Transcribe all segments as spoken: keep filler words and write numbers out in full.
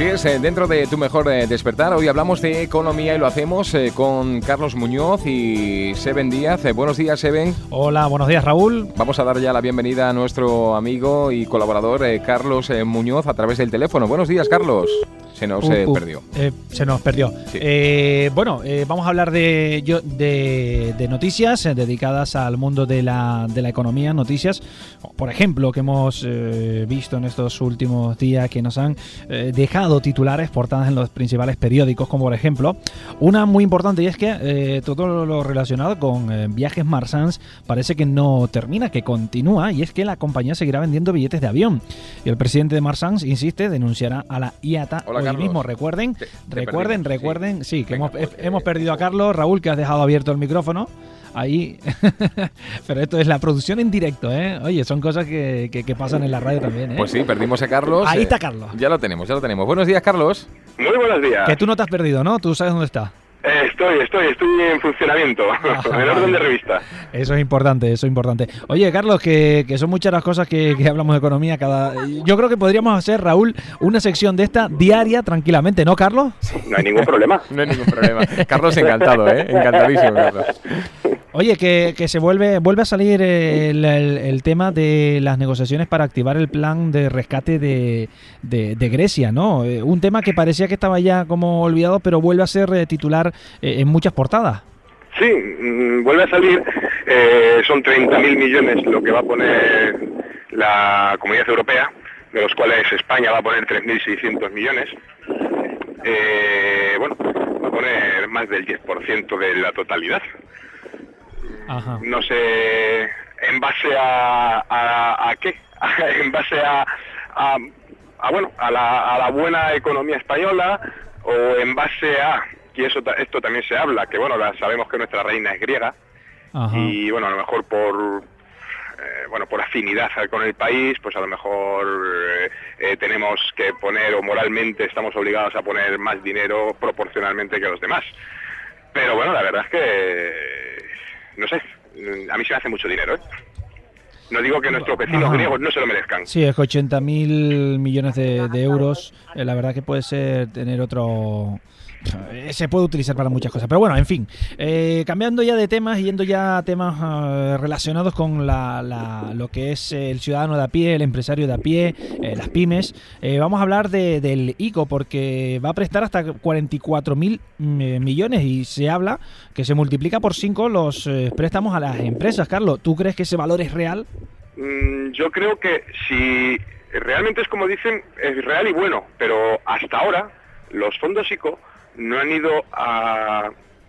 Así es, eh, dentro de Tu Mejor eh, Despertar, hoy hablamos de economía y lo hacemos eh, con Carlos Muñoz y Seven Díaz. Eh, buenos días, Seven. Hola, buenos días, Raúl. Vamos a dar ya la bienvenida a nuestro amigo y colaborador eh, Carlos eh, Muñoz a través del teléfono. Buenos días, Carlos. Se nos uh, uh, eh, perdió. Eh, se nos perdió. Sí. Eh, bueno, eh, vamos a hablar de, yo, de, de noticias eh, dedicadas al mundo de la, de la economía, noticias, por ejemplo, que hemos eh, visto en estos últimos días que nos han eh, dejado titulares, portadas en los principales periódicos, como por ejemplo, una muy importante, y es que eh, todo lo relacionado con eh, viajes Marsans parece que no termina, que continúa, y es que la compañía seguirá vendiendo billetes de avión. Y el presidente de Marsans insiste, denunciará a la I A T A Hola, hoy Carlos. mismo. Recuerden, te, te recuerden, perdimos. recuerden, sí, sí que Venga, hemos, pues, hemos eh, perdido a Carlos. Raúl, que has dejado abierto el micrófono. Ahí, pero esto es la producción en directo, ¿eh? Oye, son cosas que, que, que pasan en la radio también, ¿eh? Pues sí, perdimos a Carlos. Ahí eh, está Carlos. Ya lo tenemos, ya lo tenemos. Buenos días, Carlos. Muy buenos días. Que tú no te has perdido, ¿no? Tú sabes dónde está. Eh, estoy, estoy, estoy en funcionamiento, Ah, en orden de revista. Eso es importante, eso es importante. Oye, Carlos, que, que son muchas las cosas que, que hablamos de economía. Cada, yo creo que podríamos hacer, Raúl, una sección de esta diaria tranquilamente, ¿no, Carlos? No hay ningún problema. No hay ningún problema. Carlos encantado, ¿eh? Encantadísimo, Carlos. Oye, que, que se vuelve vuelve a salir el, el, el tema de las negociaciones para activar el plan de rescate de, de, de Grecia, ¿no? Un tema que parecía que estaba ya como olvidado, pero vuelve a ser eh, titular eh, en muchas portadas. Sí, mmm, vuelve a salir, eh, son treinta mil millones lo que va a poner la Comunidad Europea, de los cuales España va a poner tres mil seiscientos millones. Eh, bueno, va a poner más del diez por ciento de la totalidad. Ajá. No sé en base a, a, a qué, en base a, a, a bueno, a la, a la buena economía española, o en base a, y eso esto también se habla, que bueno, la, sabemos que nuestra reina es griega. Ajá. Y bueno, a lo mejor por eh, bueno, por afinidad con el país, pues a lo mejor eh, eh, tenemos que poner, o moralmente estamos obligados a poner más dinero proporcionalmente que los demás. Pero bueno, la verdad es que no sé, a mí se me hace mucho dinero, ¿eh? No digo que nuestros vecinos Ajá. griegos no se lo merezcan. Sí, es que ochenta mil millones de, de euros, eh, la verdad que puede ser tener otro... Se puede utilizar para muchas cosas. Pero bueno, en fin, eh, cambiando ya de temas, yendo ya a temas uh, relacionados con la, la, lo que es el ciudadano de a pie, el empresario de a pie, eh, las pymes, eh, vamos a hablar de, del I C O, porque va a prestar hasta cuarenta y cuatro mil millones y se habla que se multiplica por cinco los eh, préstamos a las empresas. Carlos, ¿tú crees que ese valor es real? Mm, yo creo que si realmente es como dicen, es real y bueno, pero hasta ahora los fondos I C O no han ido a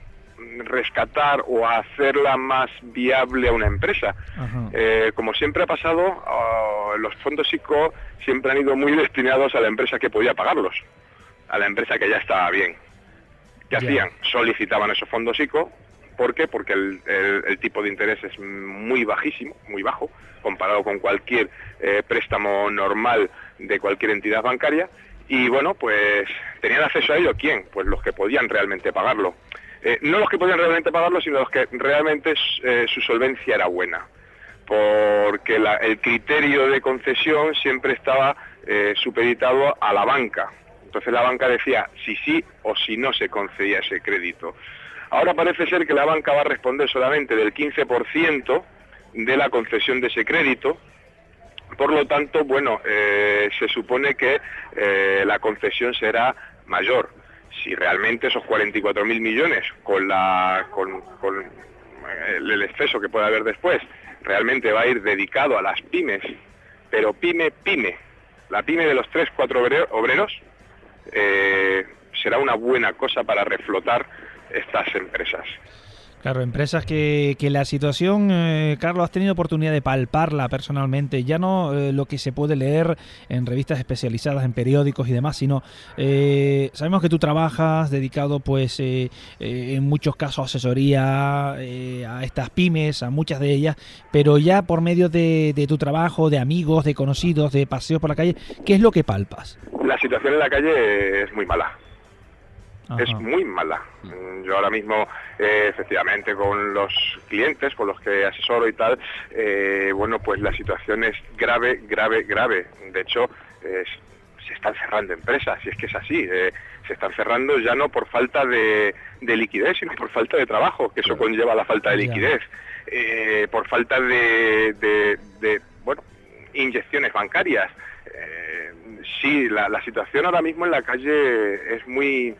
rescatar o a hacerla más viable a una empresa. Eh, como siempre ha pasado, uh, los fondos I C O siempre han ido muy destinados a la empresa que podía pagarlos, a la empresa que ya estaba bien. ¿Qué yeah. hacían? Solicitaban esos fondos I C O. ¿Por qué? Porque el, el, el tipo de interés es muy bajísimo, muy bajo, comparado con cualquier eh, préstamo normal de cualquier entidad bancaria. Y bueno, pues tenían acceso a ello, ¿quién? Pues los que podían realmente pagarlo. Eh, no los que podían realmente pagarlo, sino los que realmente eh, su solvencia era buena. Porque la, el criterio de concesión siempre estaba eh, supeditado a la banca. Entonces la banca decía si sí o si no se concedía ese crédito. Ahora parece ser que la banca va a responder solamente del quince por ciento de la concesión de ese crédito. Por lo tanto, bueno, eh, se supone que eh, la concesión será mayor. Si realmente esos cuarenta y cuatro mil millones, con, la, con, con el, el exceso que pueda haber después, realmente va a ir dedicado a las pymes, pero pyme, pyme, la pyme de los tres, cuatro obreros, eh, será una buena cosa para reflotar estas empresas. Claro, empresas que, que la situación, eh, Carlos, has tenido oportunidad de palparla personalmente, ya no eh, lo que se puede leer en revistas especializadas, en periódicos y demás, sino eh, sabemos que tú trabajas dedicado pues eh, eh, en muchos casos a asesoría eh, a estas pymes, a muchas de ellas, pero ya por medio de, de tu trabajo, de amigos, de conocidos, de paseos por la calle, ¿qué es lo que palpas? La situación en la calle es muy mala. Ajá. Es muy mala. Yo ahora mismo, eh, efectivamente, con los clientes, con los que asesoro y tal, eh, bueno, pues la situación es grave, grave, grave. De hecho, eh, se están cerrando empresas, y es que es así, eh, se están cerrando ya no por falta de, de liquidez, sino por falta de trabajo, que eso conlleva la falta de liquidez, eh, por falta de, de, de bueno, inyecciones bancarias. Eh, sí, la, la situación ahora mismo en la calle es muy...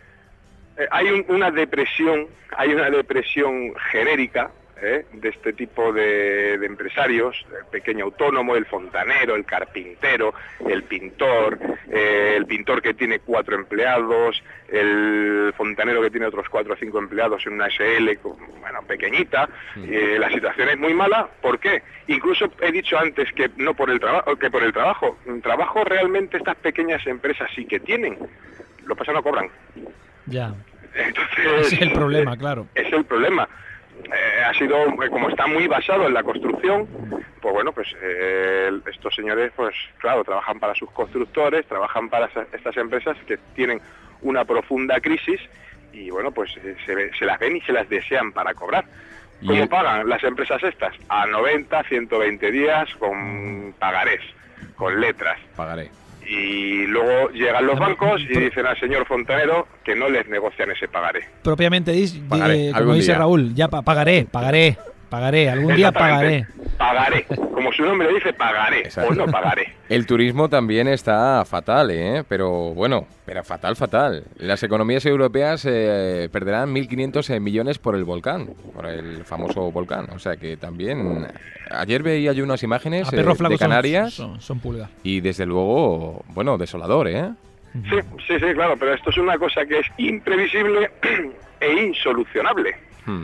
Eh, hay un, una depresión, hay una depresión genérica, ¿eh? de este tipo de, de empresarios, el pequeño autónomo, el fontanero, el carpintero, el pintor, eh, el pintor que tiene cuatro empleados, el fontanero que tiene otros cuatro o cinco empleados en una S L, bueno, pequeñita. Eh, la situación es muy mala. ¿Por qué? Incluso he dicho antes que no por el trabajo, que por el trabajo. Trabajo realmente estas pequeñas empresas sí que tienen. Lo que pasa, no cobran. Ya. Entonces, ese es el problema, claro. Es el problema. Eh, ha sido, como está muy basado en la construcción, pues bueno, pues eh, estos señores, pues claro, trabajan para sus constructores, trabajan para estas empresas que tienen una profunda crisis y bueno, pues eh, se, se las ven y se las desean para cobrar. ¿Cómo el... pagan las empresas estas? A noventa, ciento veinte días con pagarés, con letras. Pagaré. Y luego llegan los bancos y dicen al señor fontanero que no les negocian ese pagaré. Propiamente dice, como dice día. Raúl, ya pa pagaré, pagaré, pagaré, algún día pagaré. Pagaré, como su nombre dice, pagaré. Exacto. O no pagaré. El turismo también está fatal, ¿eh? Pero bueno, pero fatal, fatal. Las economías europeas eh, perderán mil quinientos millones por el volcán, por el famoso volcán. O sea que también... Ayer veía yo unas imágenes eh, de Canarias son, son, son pulgas. Y desde luego, bueno, desolador, ¿eh? Sí, sí, sí, claro, pero esto es una cosa que es imprevisible e insolucionable. Hmm.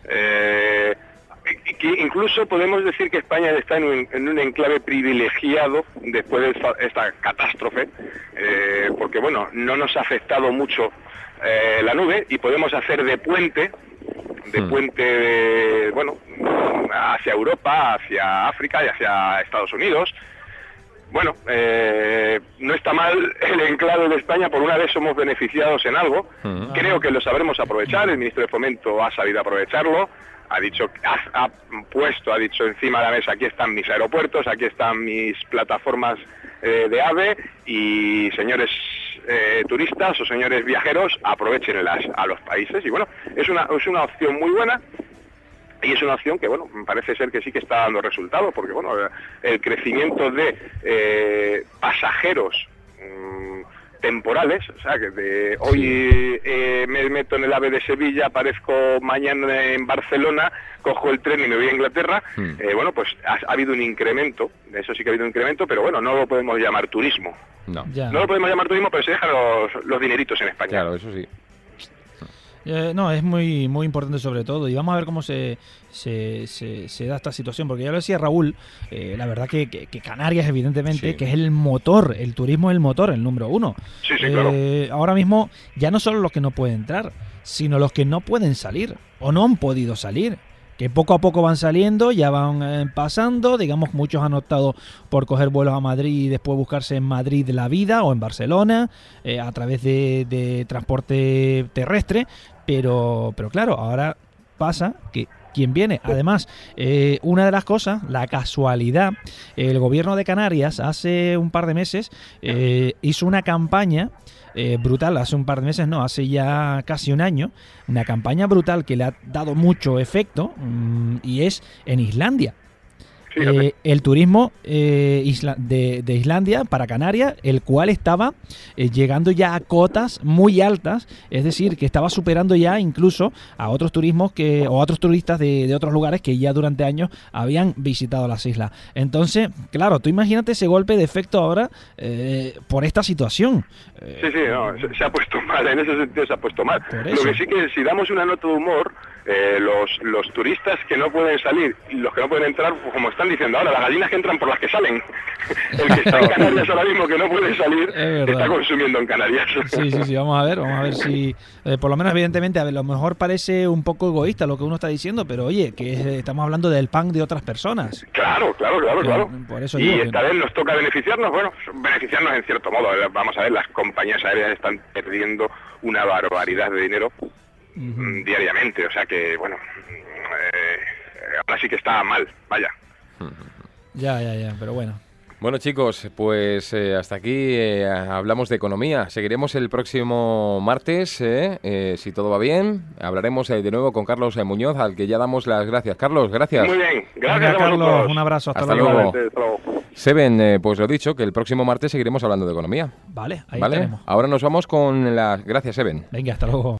Eh, que incluso podemos decir que España está en un, en un enclave privilegiado después de esta, esta catástrofe, eh, porque bueno, no nos ha afectado mucho eh, la nube y podemos hacer de puente, de hmm. puente, de, bueno, hacia Europa, hacia África y hacia Estados Unidos. Bueno, eh, no está mal el enclave de España, por una vez somos beneficiados en algo. Uh-huh. Creo que lo sabremos aprovechar, el ministro de Fomento ha sabido aprovecharlo, ha dicho, ha, ha puesto, ha dicho encima de la mesa, aquí están mis aeropuertos, aquí están mis plataformas eh, de AVE y señores eh, turistas o señores viajeros, aprovechenlas a los países y bueno, es una, es una opción muy buena. Y es una opción que, bueno, parece ser que sí que está dando resultados, porque, bueno, el crecimiento de eh, pasajeros mmm, temporales, o sea, que de hoy eh, me meto en el AVE de Sevilla, aparezco mañana en Barcelona, cojo el tren y me voy a Inglaterra, hmm. eh, bueno, pues ha, ha habido un incremento, eso sí que ha habido un incremento, pero bueno, no lo podemos llamar turismo. No, ya. no lo podemos llamar turismo, pero se dejan los, los dineritos en España. Claro, eso sí. Eh, no, es muy muy importante sobre todo y vamos a ver cómo se, se, se, se da esta situación, porque ya lo decía Raúl, eh, la verdad que, que, que Canarias evidentemente, sí. que es el motor, el turismo es el motor, el número uno. Sí, sí, eh, claro. Ahora mismo ya no solo los que no pueden entrar, sino los que no pueden salir o no han podido salir, que poco a poco van saliendo, ya van eh, pasando, digamos, muchos han optado por coger vuelos a Madrid y después buscarse en Madrid la vida o en Barcelona eh, a través de, de transporte terrestre, pero, pero claro, ahora pasa que ¿quién viene? Además, eh, una de las cosas, la casualidad, el gobierno de Canarias hace un par de meses eh, hizo una campaña eh, brutal, hace un par de meses, no, hace ya casi un año, una campaña brutal que le ha dado mucho efecto mmm, y es en Islandia. Eh, el turismo eh, isla de, de Islandia para Canarias, el cual estaba eh, llegando ya a cotas muy altas, es decir, que estaba superando ya incluso a otros turismos que o a otros turistas de, de otros lugares que ya durante años habían visitado las islas. Entonces, claro, tú imagínate ese golpe de efecto ahora eh, por esta situación. Sí, sí, no, se, se ha puesto mal, en ese sentido se ha puesto mal. Lo que sí que si damos una nota de humor, eh, los, los turistas que no pueden salir y los que no pueden entrar, pues como están diciendo ahora, las gallinas que entran por las que salen. El que está en Canarias ahora mismo que no puede salir, está consumiendo en Canarias. Sí, sí, sí, vamos a ver, vamos a ver si, eh, por lo menos evidentemente, a ver, lo mejor parece un poco egoísta lo que uno está diciendo, pero oye, que es, estamos hablando del pan de otras personas. Claro, claro, claro, que, claro. Por eso y digo esta que... vez nos toca beneficiarnos, bueno, beneficiarnos en cierto modo. Vamos a ver, las compañías aéreas están perdiendo una barbaridad de dinero uh-huh. diariamente, o sea que, bueno, eh, ahora sí que está mal, vaya. Ya, ya, ya, pero bueno. Bueno, chicos, pues eh, hasta aquí eh, hablamos de economía. Seguiremos el próximo martes, eh, eh, si todo va bien. Hablaremos eh, de nuevo con Carlos eh, Muñoz, al que ya damos las gracias. Carlos, gracias. Muy bien, gracias Venga, a Carlos, vosotros. un abrazo, hasta, Hasta luego. luego. Hasta luego. Seven, eh, pues lo dicho, que el próximo martes seguiremos hablando de economía. Vale, ahí ¿Vale? tenemos. Ahora nos vamos con las... Gracias, Seven. Venga, hasta luego.